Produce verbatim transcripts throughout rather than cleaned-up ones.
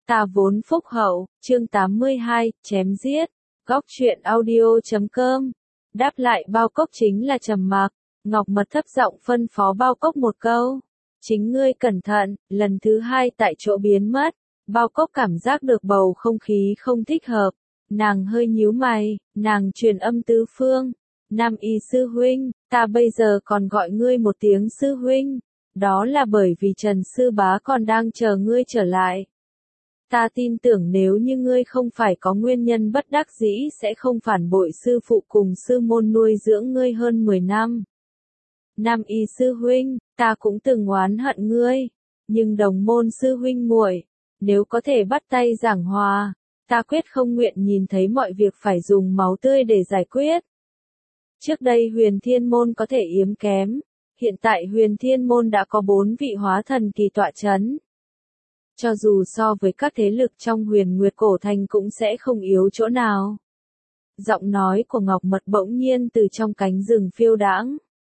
Ta vốn phúc hậu, chương tám mươi hai, chém giết, góc truyện audio chấm com. Đáp lại Bao Cốc chính là trầm mặc, Ngọc Mật thấp giọng phân phó Bao Cốc một câu. Chính ngươi cẩn thận, lần thứ hai tại chỗ biến mất. Bao Cốc cảm giác được bầu không khí không thích hợp. Nàng hơi nhíu mày, nàng truyền âm tứ phương. Nam y sư huynh, ta bây giờ còn gọi ngươi một tiếng sư huynh. Đó là bởi vì Trần Sư Bá còn đang chờ ngươi trở lại. Ta tin tưởng nếu như ngươi không phải có nguyên nhân bất đắc dĩ sẽ không phản bội sư phụ cùng sư môn nuôi dưỡng ngươi hơn mười năm. Nam y sư huynh, ta cũng từng oán hận ngươi, nhưng đồng môn sư huynh muội, nếu có thể bắt tay giảng hòa, ta quyết không nguyện nhìn thấy mọi việc phải dùng máu tươi để giải quyết. Trước đây Huyền Thiên Môn có thể yếm kém, hiện tại Huyền Thiên Môn đã có bốn vị hóa thần kỳ tọa chấn. Cho dù so với các thế lực trong Huyền Nguyệt Cổ Thành cũng sẽ không yếu chỗ nào. Giọng nói của Ngọc Mật bỗng nhiên từ trong cánh rừng phiêu đãng.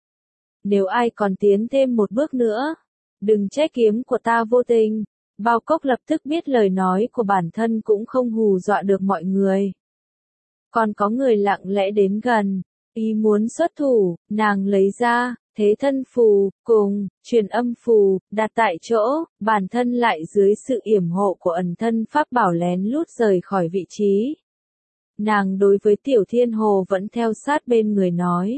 Nếu ai còn tiến thêm một bước nữa, đừng trách kiếm của ta vô tình. Bao Cốc lập tức biết lời nói của bản thân cũng không hù dọa được mọi người. Còn có người lặng lẽ đến gần, ý muốn xuất thủ, nàng lấy ra thế thân phù, cùng, truyền âm phù, đặt tại chỗ, bản thân lại dưới sự yểm hộ của ẩn thân pháp bảo lén lút rời khỏi vị trí. Nàng đối với Tiểu Thiên Hồ vẫn theo sát bên người nói.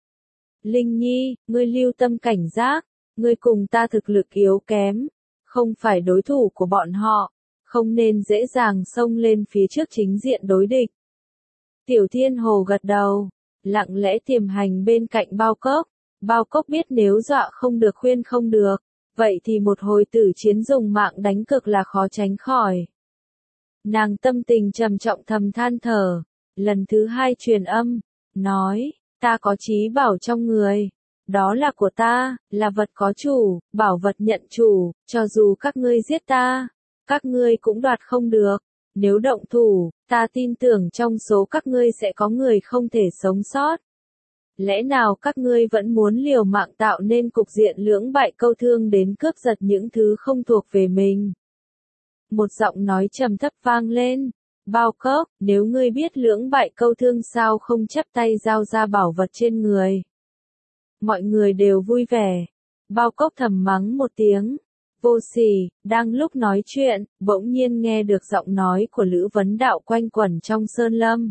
Linh Nhi, ngươi lưu tâm cảnh giác, ngươi cùng ta thực lực yếu kém, không phải đối thủ của bọn họ, không nên dễ dàng xông lên phía trước chính diện đối địch. Tiểu Thiên Hồ gật đầu, lặng lẽ tiềm hành bên cạnh Bao Cốc. Bao Cốc biết nếu dọa không được khuyên không được, vậy thì một hồi tử chiến dùng mạng đánh cực là khó tránh khỏi. Nàng tâm tình trầm trọng thầm than thở, lần thứ hai truyền âm, nói, ta có trí bảo trong người, đó là của ta, là vật có chủ, bảo vật nhận chủ, cho dù các ngươi giết ta, các ngươi cũng đoạt không được, nếu động thủ, ta tin tưởng trong số các ngươi sẽ có người không thể sống sót. Lẽ nào các ngươi vẫn muốn liều mạng tạo nên cục diện lưỡng bại câu thương đến cướp giật những thứ không thuộc về mình? Một giọng nói trầm thấp vang lên. Bao Cốc, nếu ngươi biết lưỡng bại câu thương sao không chắp tay giao ra bảo vật trên người? Mọi người đều vui vẻ. Bao Cốc thầm mắng một tiếng. Vô sỉ, đang lúc nói chuyện, bỗng nhiên nghe được giọng nói của Lữ Vấn Đạo quanh quẩn trong sơn lâm.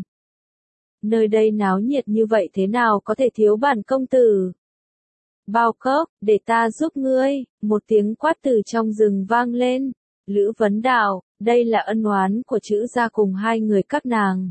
Nơi đây náo nhiệt như vậy thế nào có thể thiếu bản công tử? Bao Cốc, để ta giúp ngươi, một tiếng quát từ trong rừng vang lên. Lữ Vấn Đạo, đây là ân oán của Trữ gia cùng hai người các nàng.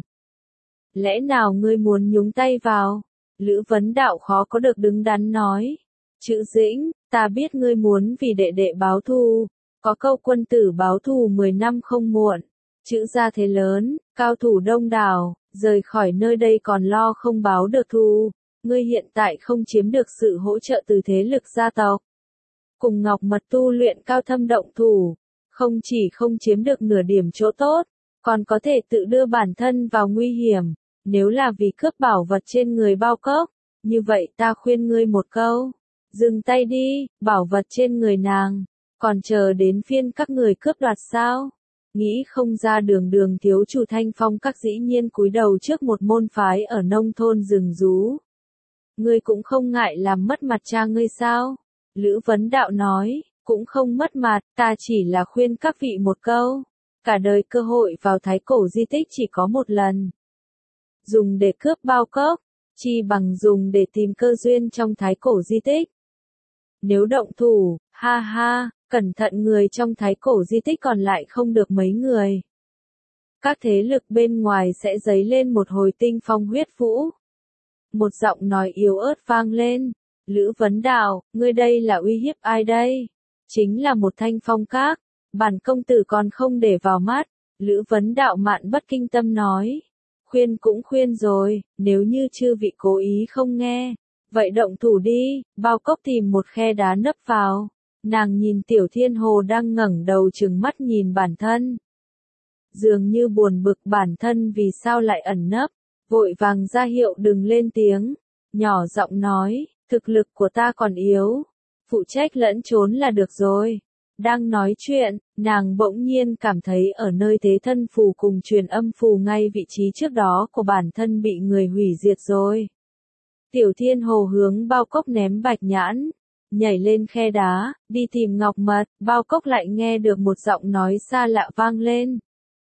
Lẽ nào ngươi muốn nhúng tay vào? Lữ Vấn Đạo khó có được đứng đắn nói. Trữ Dĩnh, ta biết ngươi muốn vì đệ đệ báo thù, có câu quân tử báo thù mười năm không muộn. Trữ gia thế lớn, cao thủ đông đảo, rời khỏi nơi đây còn lo không báo được thù. Ngươi hiện tại không chiếm được sự hỗ trợ từ thế lực gia tộc. Cùng Ngọc Mật tu luyện cao thâm động thủ, không chỉ không chiếm được nửa điểm chỗ tốt, còn có thể tự đưa bản thân vào nguy hiểm. Nếu là vì cướp bảo vật trên người Bao Cốc, như vậy ta khuyên ngươi một câu. Dừng tay đi, bảo vật trên người nàng, còn chờ đến phiên các người cướp đoạt sao? Nghĩ không ra đường đường thiếu chủ Thanh Phong các dĩ nhiên cúi đầu trước một môn phái ở nông thôn rừng rú. Ngươi cũng không ngại làm mất mặt cha ngươi sao? Lữ Vấn Đạo nói, cũng không mất mặt, ta chỉ là khuyên các vị một câu. Cả đời cơ hội vào thái cổ di tích chỉ có một lần. Dùng để cướp Bao Cốc, chi bằng dùng để tìm cơ duyên trong thái cổ di tích. Nếu động thủ, ha ha, cẩn thận người trong thái cổ di tích còn lại không được mấy người. Các thế lực bên ngoài sẽ dấy lên một hồi tinh phong huyết vũ. Một giọng nói yếu ớt vang lên. Lữ Vấn Đạo, ngươi đây là uy hiếp ai đây? Chính là một Thanh Phong các, bản công tử còn không để vào mắt. Lữ Vấn Đạo mạn bất kinh tâm nói. Khuyên cũng khuyên rồi, nếu như chư vị cố ý không nghe. Vậy động thủ đi. Bao Cốc tìm một khe đá nấp vào. Nàng nhìn Tiểu Thiên Hồ đang ngẩng đầu trừng mắt nhìn bản thân. Dường như buồn bực bản thân vì sao lại ẩn nấp, vội vàng ra hiệu đừng lên tiếng, nhỏ giọng nói, thực lực của ta còn yếu, phụ trách lẫn trốn là được rồi. Đang nói chuyện, nàng bỗng nhiên cảm thấy ở nơi thế thân phù cùng truyền âm phù ngay vị trí trước đó của bản thân bị người hủy diệt rồi. Tiểu Thiên Hồ hướng bao cốc ném bạch nhãn, nhảy lên khe đá, đi tìm ngọc mật, bao cốc lại nghe được một giọng nói xa lạ vang lên.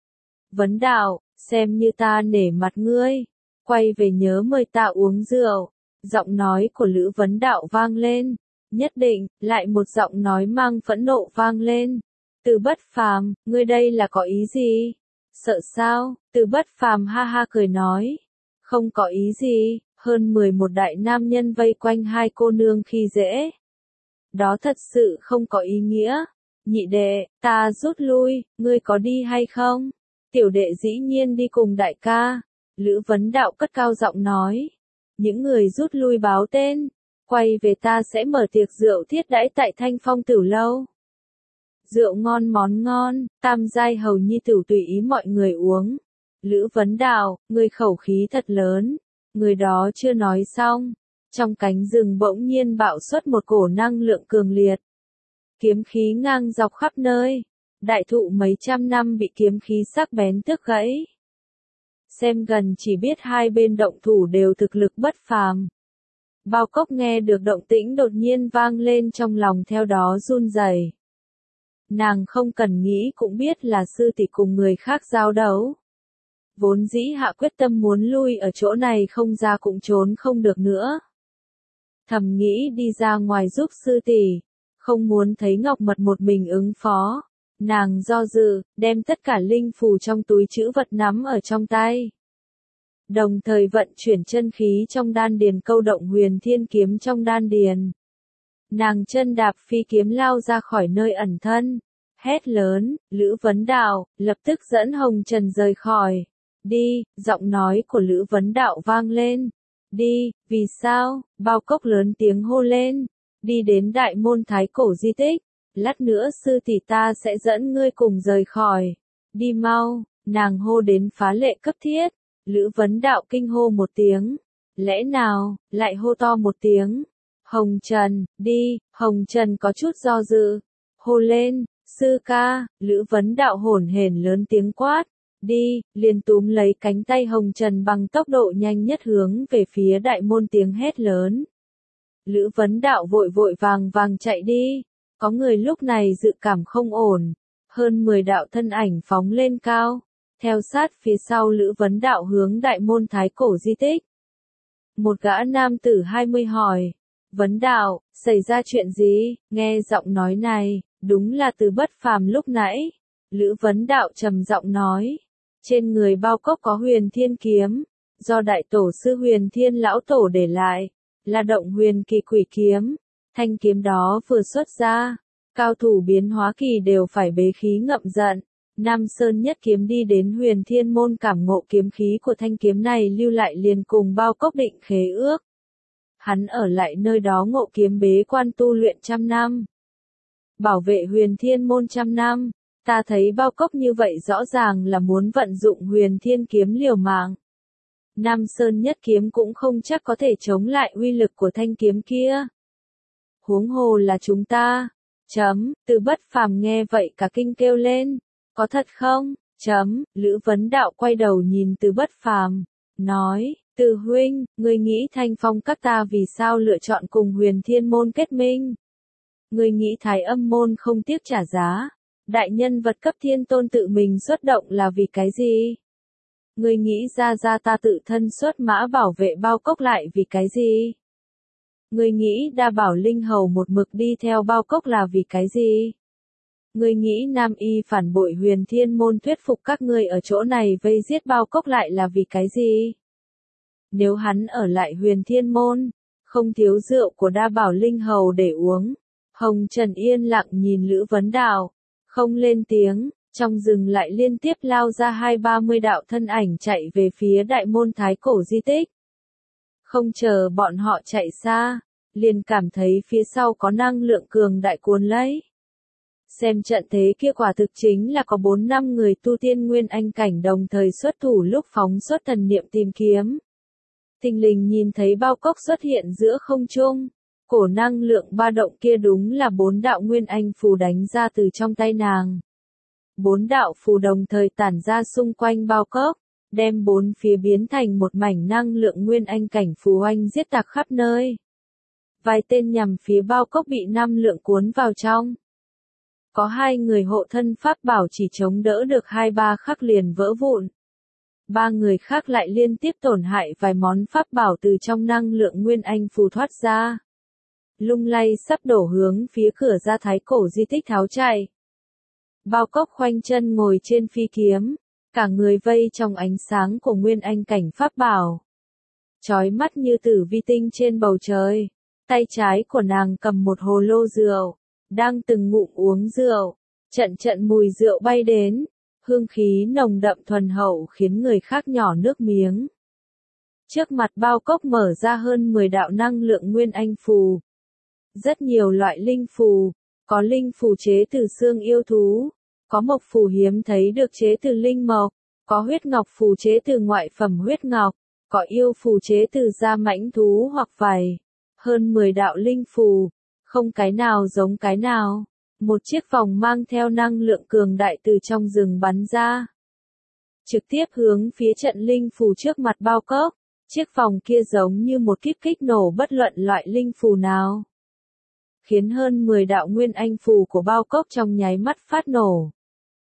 Vấn Đạo, xem như ta nể mặt ngươi, quay về nhớ mời ta uống rượu. Giọng nói của Lữ Vấn Đạo vang lên. Nhất định, lại một giọng nói mang phẫn nộ vang lên. Từ Bất Phàm, ngươi đây là có ý gì? Sợ sao? Từ Bất Phàm ha ha cười nói. Không có ý gì, hơn mười một đại nam nhân vây quanh hai cô nương khi dễ. Đó thật sự không có ý nghĩa. Nhị đệ, ta rút lui, ngươi có đi hay không? Tiểu đệ dĩ nhiên đi cùng đại ca. Lữ Vấn Đạo cất cao giọng nói. Những người rút lui báo tên. Quay về ta sẽ mở tiệc rượu thiết đãi tại Thanh Phong Tử Lâu. Rượu ngon món ngon, tam giai hầu nhi tử tùy ý mọi người uống. Lữ Vấn Đạo, người khẩu khí thật lớn. Người đó chưa nói xong. Trong cánh rừng bỗng nhiên bạo xuất một cổ năng lượng cường liệt. Kiếm khí ngang dọc khắp nơi. Đại thụ mấy trăm năm bị kiếm khí sắc bén tước gãy. Xem gần chỉ biết hai bên động thủ đều thực lực bất phàm. Bao cốc nghe được động tĩnh đột nhiên vang lên trong lòng theo đó run rẩy. Nàng không cần nghĩ cũng biết là sư tỷ cùng người khác giao đấu. Vốn dĩ hạ quyết tâm muốn lui ở chỗ này không ra cũng trốn không được nữa. Thầm nghĩ đi ra ngoài giúp sư tỷ, không muốn thấy Ngọc Mật một mình ứng phó. Nàng do dự, đem tất cả linh phù trong túi trữ vật nắm ở trong tay. Đồng thời vận chuyển chân khí trong đan điền câu động huyền thiên kiếm trong đan điền. Nàng chân đạp phi kiếm lao ra khỏi nơi ẩn thân. Hét lớn, Lữ Vấn Đạo, lập tức dẫn Hồng Trần rời khỏi. Đi, giọng nói của Lữ Vấn Đạo vang lên. Đi, vì sao? Bao cốc lớn tiếng hô lên. Đi đến đại môn thái cổ di tích. Lát nữa sư tỷ ta sẽ dẫn ngươi cùng rời khỏi. Đi mau, nàng hô đến phá lệ cấp thiết. Lữ Vấn Đạo kinh hô một tiếng. Lẽ nào, lại hô to một tiếng. Hồng Trần, đi, Hồng Trần có chút do dự. Hô lên, sư ca, Lữ Vấn Đạo hổn hển lớn tiếng quát. Đi, liền túm lấy cánh tay Hồng Trần bằng tốc độ nhanh nhất hướng về phía đại môn tiếng hét lớn. Lữ Vấn Đạo vội vội vàng vàng chạy đi. Có người lúc này dự cảm không ổn. Hơn mười đạo thân ảnh phóng lên cao. Theo sát phía sau Lữ Vấn Đạo hướng đại môn thái cổ di tích. Một gã nam tử hai mươi hỏi. Vấn Đạo, xảy ra chuyện gì? Nghe giọng nói này, đúng là Từ Bất Phàm lúc nãy. Lữ Vấn Đạo trầm giọng nói. Trên người bao cốc có huyền thiên kiếm. Do đại tổ sư huyền thiên lão tổ để lại. Là động huyền kỳ quỷ kiếm. Thanh kiếm đó vừa xuất ra. Cao thủ biến hóa kỳ đều phải bế khí ngậm giận. Nam Sơn nhất kiếm đi đến huyền thiên môn cảm ngộ kiếm khí của thanh kiếm này lưu lại liền cùng bao cốc định khế ước. Hắn ở lại nơi đó ngộ kiếm bế quan tu luyện trăm năm. Bảo vệ huyền thiên môn trăm năm. Ta thấy bao cốc như vậy rõ ràng là muốn vận dụng huyền thiên kiếm liều mạng. Nam Sơn nhất kiếm cũng không chắc có thể chống lại uy lực của thanh kiếm kia. Huống hồ là chúng ta. Chấm, Từ Bất Phàm nghe vậy cả kinh kêu lên. Có thật không? Chấm, Lữ Vấn Đạo quay đầu nhìn Từ Bất Phàm, nói, Từ huynh, ngươi nghĩ Thanh Phong các ta vì sao lựa chọn cùng huyền thiên môn kết minh? Ngươi nghĩ Thái Âm môn không tiếc trả giá? Đại nhân vật cấp thiên tôn tự mình xuất động là vì cái gì? Ngươi nghĩ ra ra ta tự thân xuất mã bảo vệ bao cốc lại vì cái gì? Ngươi nghĩ đa bảo linh hầu một mực đi theo bao cốc là vì cái gì? Ngươi nghĩ Nam Y phản bội huyền thiên môn thuyết phục các ngươi ở chỗ này vây giết bao cốc lại là vì cái gì? Nếu hắn ở lại huyền thiên môn, không thiếu rượu của đa bảo linh hầu để uống. Hồng Trần yên lặng nhìn Lữ Vấn Đạo, không lên tiếng, trong rừng lại liên tiếp lao ra hai ba mươi đạo thân ảnh chạy về phía đại môn thái cổ di tích. Không chờ bọn họ chạy xa, liền cảm thấy phía sau có năng lượng cường đại cuốn lấy. Xem trận thế kia quả thực chính là có bốn năm người tu tiên nguyên anh cảnh đồng thời xuất thủ lúc phóng xuất thần niệm tìm kiếm. Tinh linh nhìn thấy bao cốc xuất hiện giữa không trung, Cổ năng lượng ba động kia đúng là bốn đạo nguyên anh phù đánh ra từ trong tay nàng. Bốn đạo phù đồng thời tản ra xung quanh bao cốc, đem bốn phía biến thành một mảnh năng lượng nguyên anh cảnh phù oanh giết tạc khắp nơi. Vài tên nhằm phía bao cốc bị năm lượng cuốn vào trong. Có hai người hộ thân pháp bảo chỉ chống đỡ được hai ba khắc liền vỡ vụn. Ba người khác lại liên tiếp tổn hại vài món pháp bảo từ trong năng lượng nguyên anh phù thoát ra. Lung lay sắp đổ hướng phía cửa ra thái cổ di tích tháo chạy. Bao cốc khoanh chân ngồi trên phi kiếm, cả người vây trong ánh sáng của nguyên anh cảnh pháp bảo. Chói mắt như tử vi tinh trên bầu trời, tay trái của nàng cầm một hồ lô rượu, đang từng ngụm uống rượu, trận trận mùi rượu bay đến, hương khí nồng đậm thuần hậu khiến người khác nhỏ nước miếng. Trước mặt bao cốc mở ra hơn mười đạo năng lượng nguyên anh phù. Rất nhiều loại linh phù, có linh phù chế từ xương yêu thú, có mộc phù hiếm thấy được chế từ linh mộc, có huyết ngọc phù chế từ ngoại phẩm huyết ngọc, có yêu phù chế từ da mãnh thú hoặc vảy. Hơn mười đạo linh phù, không cái nào giống cái nào. Một chiếc vòng mang theo năng lượng cường đại từ trong rừng bắn ra. Trực tiếp hướng phía trận linh phù trước mặt bao cốc, chiếc vòng kia giống như một kíp kích nổ bất luận loại linh phù nào. Khiến hơn mười đạo nguyên anh phù của bao cốc trong nháy mắt phát nổ.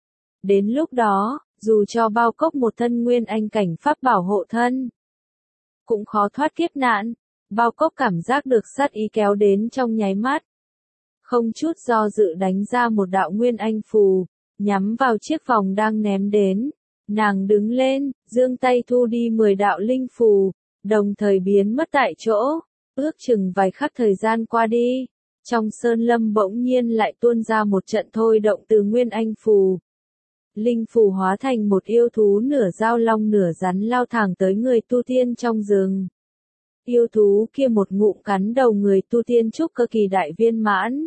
Đến lúc đó, dù cho bao cốc một thân nguyên anh cảnh pháp bảo hộ thân, cũng khó thoát kiếp nạn. Bao cốc cảm giác được sát ý kéo đến trong nháy mắt. Không chút do dự đánh ra một đạo nguyên anh phù, nhắm vào chiếc vòng đang ném đến. Nàng đứng lên, giương tay thu đi mười đạo linh phù, đồng thời biến mất tại chỗ. Ước chừng vài khắc thời gian qua đi, trong sơn lâm bỗng nhiên lại tuôn ra một trận thôi động từ nguyên anh phù. Linh phù hóa thành một yêu thú nửa dao long nửa rắn lao thẳng tới người tu tiên trong rừng. Yêu thú kia một ngụm cắn đầu người tu tiên trúc cơ kỳ đại viên mãn.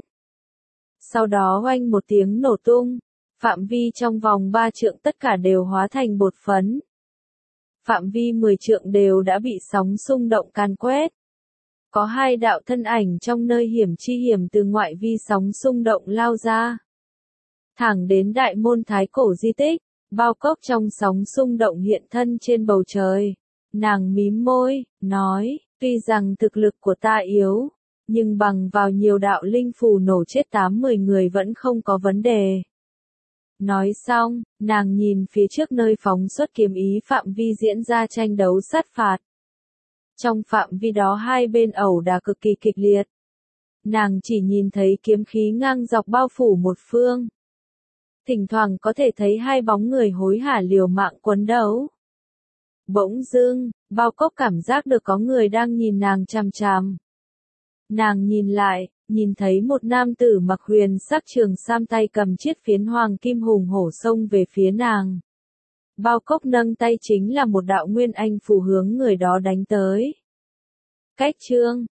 Sau đó oanh một tiếng nổ tung, phạm vi trong vòng ba trượng tất cả đều hóa thành bột phấn. Phạm vi mười trượng đều đã bị sóng xung động càn quét. Có hai đạo thân ảnh trong nơi hiểm chi hiểm từ ngoại vi sóng xung động lao ra. Thẳng đến đại môn thái cổ di tích, bao cốc trong sóng xung động hiện thân trên bầu trời. Nàng mím môi, nói, tuy rằng thực lực của ta yếu, nhưng bằng vào nhiều đạo linh phù nổ chết tám mười người vẫn không có vấn đề. Nói xong, nàng nhìn phía trước nơi phóng xuất kiếm ý phạm vi diễn ra tranh đấu sát phạt. Trong phạm vi đó hai bên ẩu đả cực kỳ kịch liệt. Nàng chỉ nhìn thấy kiếm khí ngang dọc bao phủ một phương. Thỉnh thoảng có thể thấy hai bóng người hối hả liều mạng quấn đấu. Bỗng dưng, bao cốc cảm giác được có người đang nhìn nàng chằm chằm. Nàng nhìn lại, nhìn thấy một nam tử mặc huyền sắc trường sam tay cầm chiếc phiến hoàng kim hùng hổ xông về phía nàng. Bao cốc nâng tay chính là một đạo nguyên anh phù hướng người đó đánh tới. Cách chương